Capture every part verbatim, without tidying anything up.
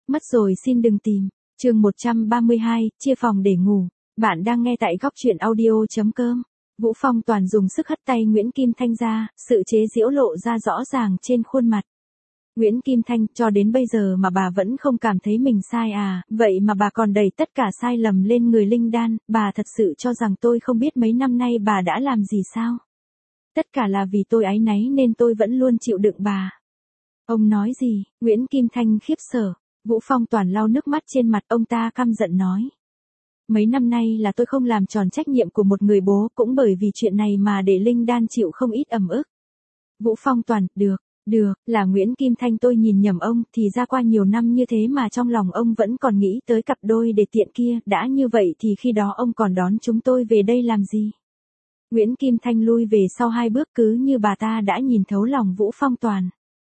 Mất rồi xin đừng tìm. Chương một trăm ba mươi hai, chia phòng để ngủ. Bạn đang nghe tại góc truyện audio chấm com. Vũ Phong Toàn dùng sức hất tay Nguyễn Kim Thanh ra, sự chế giễu lộ ra rõ ràng trên khuôn mặt. Nguyễn Kim Thanh, cho đến bây giờ mà bà vẫn không cảm thấy mình sai à, vậy mà bà còn đẩy tất cả sai lầm lên người Linh Đan, bà thật sự cho rằng tôi không biết mấy năm nay bà đã làm gì sao? Tất cả là vì tôi áy náy nên tôi vẫn luôn chịu đựng bà. Ông nói gì? Nguyễn Kim Thanh khiếp sợ. Vũ Phong Toàn lau nước mắt trên mặt, ông ta căm giận nói. Mấy năm nay là tôi không làm tròn trách nhiệm của một người bố, cũng bởi vì chuyện này mà để Linh Đan chịu không ít ẩm ức. Vũ Phong Toàn, được, được, là Nguyễn Kim Thanh, tôi nhìn nhầm ông, thì ra qua nhiều năm như thế mà trong lòng ông vẫn còn nghĩ tới cặp đôi để tiện kia, đã như vậy thì khi đó ông còn đón chúng tôi về đây làm gì? Nguyễn Kim Thanh lui về sau hai bước, cứ như bà ta đã nhìn thấu lòng Vũ Phong Toàn.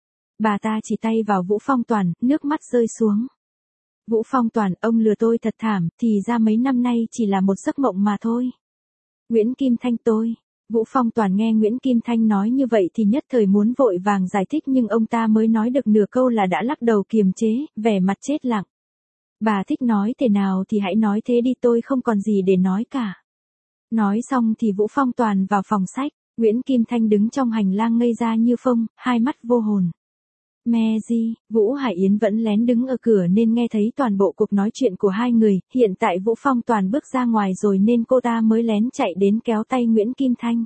Bà ta chỉ tay vào Vũ Phong Toàn, nước mắt rơi xuống. Vũ Phong Toàn, ông lừa tôi thật thảm, thì ra mấy năm nay chỉ là một giấc mộng mà thôi. Nguyễn Kim Thanh tôi. Vũ Phong Toàn nghe Nguyễn Kim Thanh nói như vậy thì nhất thời muốn vội vàng giải thích, nhưng ông ta mới nói được nửa câu là đã lắc đầu kiềm chế, vẻ mặt chết lặng. Bà thích nói thế nào thì hãy nói thế đi, tôi không còn gì để nói cả. Nói xong thì Vũ Phong Toàn vào phòng sách, Nguyễn Kim Thanh đứng trong hành lang ngây ra như phông, hai mắt vô hồn. Mẹ gì, Vũ Hải Yến vẫn lén đứng ở cửa nên nghe thấy toàn bộ cuộc nói chuyện của hai người, hiện tại Vũ Phong Toàn bước ra ngoài rồi nên cô ta mới lén chạy đến kéo tay Nguyễn Kim Thanh.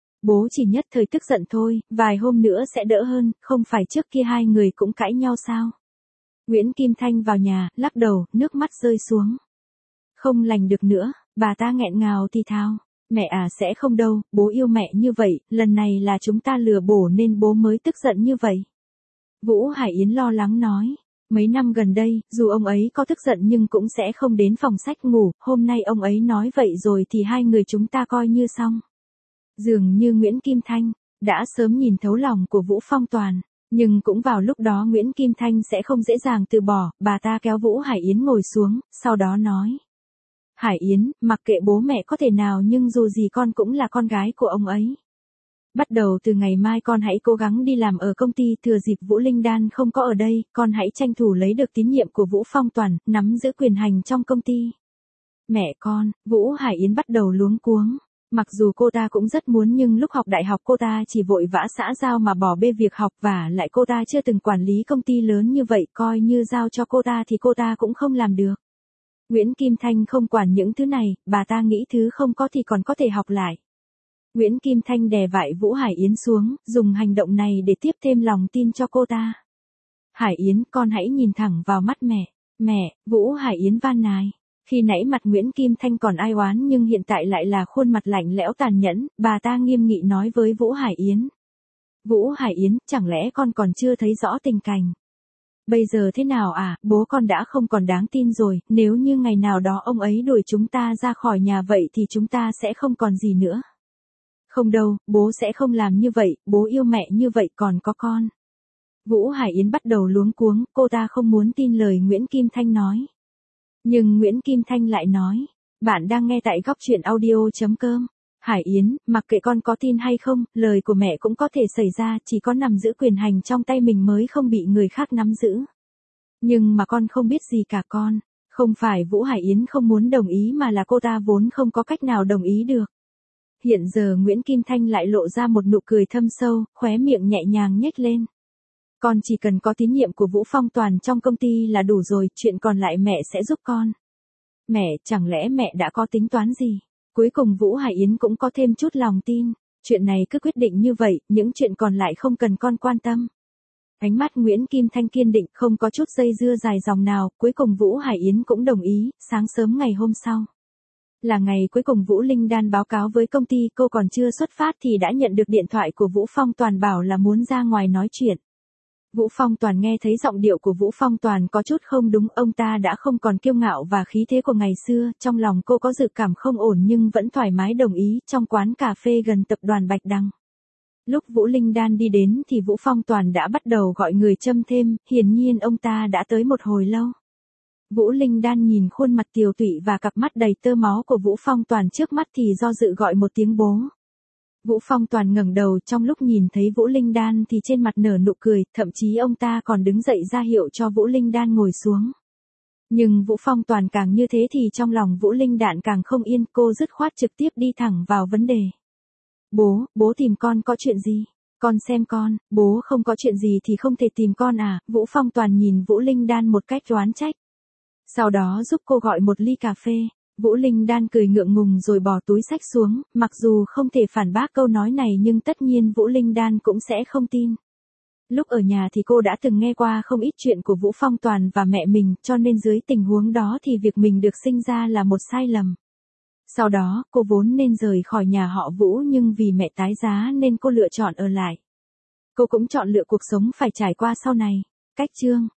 Bố chỉ nhất thời tức giận thôi, vài hôm nữa sẽ đỡ hơn, không phải trước kia hai người cũng cãi nhau sao? Nguyễn Kim Thanh vào nhà, lắc đầu, nước mắt rơi xuống. Không lành được nữa, bà ta nghẹn ngào thì thào. Mẹ à, sẽ không đâu, bố yêu mẹ như vậy, lần này là chúng ta lừa bố nên bố mới tức giận như vậy. Vũ Hải Yến lo lắng nói, mấy năm gần đây, dù ông ấy có tức giận nhưng cũng sẽ không đến phòng sách ngủ, hôm nay ông ấy nói vậy rồi thì hai người chúng ta coi như xong. Dường như Nguyễn Kim Thanh đã sớm nhìn thấu lòng của Vũ Phong Toàn, nhưng cũng vào lúc đó Nguyễn Kim Thanh sẽ không dễ dàng từ bỏ, bà ta kéo Vũ Hải Yến ngồi xuống, sau đó nói. Hải Yến, mặc kệ bố mẹ có thể nào nhưng dù gì con cũng là con gái của ông ấy. Bắt đầu từ ngày mai con hãy cố gắng đi làm ở công ty, thừa dịp Vũ Linh Đan không có ở đây, con hãy tranh thủ lấy được tín nhiệm của Vũ Phong Toàn, nắm giữ quyền hành trong công ty. Mẹ con, Vũ Hải Yến bắt đầu luống cuống. Mặc dù cô ta cũng rất muốn nhưng lúc học đại học cô ta chỉ vội vã xã giao mà bỏ bê việc học, và lại cô ta chưa từng quản lý công ty lớn như vậy, coi như giao cho cô ta thì cô ta cũng không làm được. Nguyễn Kim Thanh không quản những thứ này, bà ta nghĩ thứ không có thì còn có thể học lại. Nguyễn Kim Thanh đè vải Vũ Hải Yến xuống, dùng hành động này để tiếp thêm lòng tin cho cô ta. Hải Yến, con hãy nhìn thẳng vào mắt mẹ. Mẹ, Vũ Hải Yến van nài. Khi nãy mặt Nguyễn Kim Thanh còn ai oán nhưng hiện tại lại là khuôn mặt lạnh lẽo tàn nhẫn, bà ta nghiêm nghị nói với Vũ Hải Yến. Vũ Hải Yến, chẳng lẽ con còn chưa thấy rõ tình cảnh? Bây giờ thế nào à, bố con đã không còn đáng tin rồi, nếu như ngày nào đó ông ấy đuổi chúng ta ra khỏi nhà vậy thì chúng ta sẽ không còn gì nữa. Không đâu, bố sẽ không làm như vậy, bố yêu mẹ như vậy còn có con. Vũ Hải Yến bắt đầu luống cuống, cô ta không muốn tin lời Nguyễn Kim Thanh nói. Nhưng Nguyễn Kim Thanh lại nói, bạn đang nghe tại góc truyện audio chấm com. Hải Yến, mặc kệ con có tin hay không, lời của mẹ cũng có thể xảy ra, chỉ có nắm giữ quyền hành trong tay mình mới không bị người khác nắm giữ. Nhưng mà con không biết gì cả con, không phải Vũ Hải Yến không muốn đồng ý mà là cô ta vốn không có cách nào đồng ý được. Hiện giờ Nguyễn Kim Thanh lại lộ ra một nụ cười thâm sâu, khóe miệng nhẹ nhàng nhếch lên. Con chỉ cần có tín nhiệm của Vũ Phong Toàn trong công ty là đủ rồi, chuyện còn lại mẹ sẽ giúp con. Mẹ, chẳng lẽ mẹ đã có tính toán gì? Cuối cùng Vũ Hải Yến cũng có thêm chút lòng tin, chuyện này cứ quyết định như vậy, những chuyện còn lại không cần con quan tâm. Ánh mắt Nguyễn Kim Thanh kiên định, không có chút dây dưa dài dòng nào, cuối cùng Vũ Hải Yến cũng đồng ý, sáng sớm ngày hôm sau. Là ngày cuối cùng Vũ Linh Đan báo cáo với công ty, cô còn chưa xuất phát thì đã nhận được điện thoại của Vũ Phong Toàn bảo là muốn ra ngoài nói chuyện. Vũ Phong Toàn nghe thấy giọng điệu của Vũ Phong Toàn có chút không đúng, ông ta đã không còn kiêu ngạo và khí thế của ngày xưa, trong lòng cô có dự cảm không ổn nhưng vẫn thoải mái đồng ý, trong quán cà phê gần tập đoàn Bạch Đằng. Lúc Vũ Linh Đan đi đến thì Vũ Phong Toàn đã bắt đầu gọi người châm thêm, hiển nhiên ông ta đã tới một hồi lâu. Vũ Linh Đan nhìn khuôn mặt tiều tụy và cặp mắt đầy tơ máu của Vũ Phong Toàn trước mắt thì do dự gọi một tiếng bố. Vũ Phong Toàn ngẩng đầu, trong lúc nhìn thấy Vũ Linh Đan thì trên mặt nở nụ cười, thậm chí ông ta còn đứng dậy ra hiệu cho Vũ Linh Đan ngồi xuống. Nhưng Vũ Phong Toàn càng như thế thì trong lòng Vũ Linh Đan càng không yên, cô dứt khoát trực tiếp đi thẳng vào vấn đề. Bố, bố tìm con có chuyện gì? Con xem con, bố không có chuyện gì thì không thể tìm con à? Vũ Phong Toàn nhìn Vũ Linh Đan một cách đoán trách. Sau đó giúp cô gọi một ly cà phê. Vũ Linh Đan cười ngượng ngùng rồi bỏ túi xách xuống, mặc dù không thể phản bác câu nói này nhưng tất nhiên Vũ Linh Đan cũng sẽ không tin. Lúc ở nhà thì cô đã từng nghe qua không ít chuyện của Vũ Phong Toàn và mẹ mình, cho nên dưới tình huống đó thì việc mình được sinh ra là một sai lầm. Sau đó, cô vốn nên rời khỏi nhà họ Vũ nhưng vì mẹ tái giá nên cô lựa chọn ở lại. Cô cũng chọn lựa cuộc sống phải trải qua sau này. Cách chương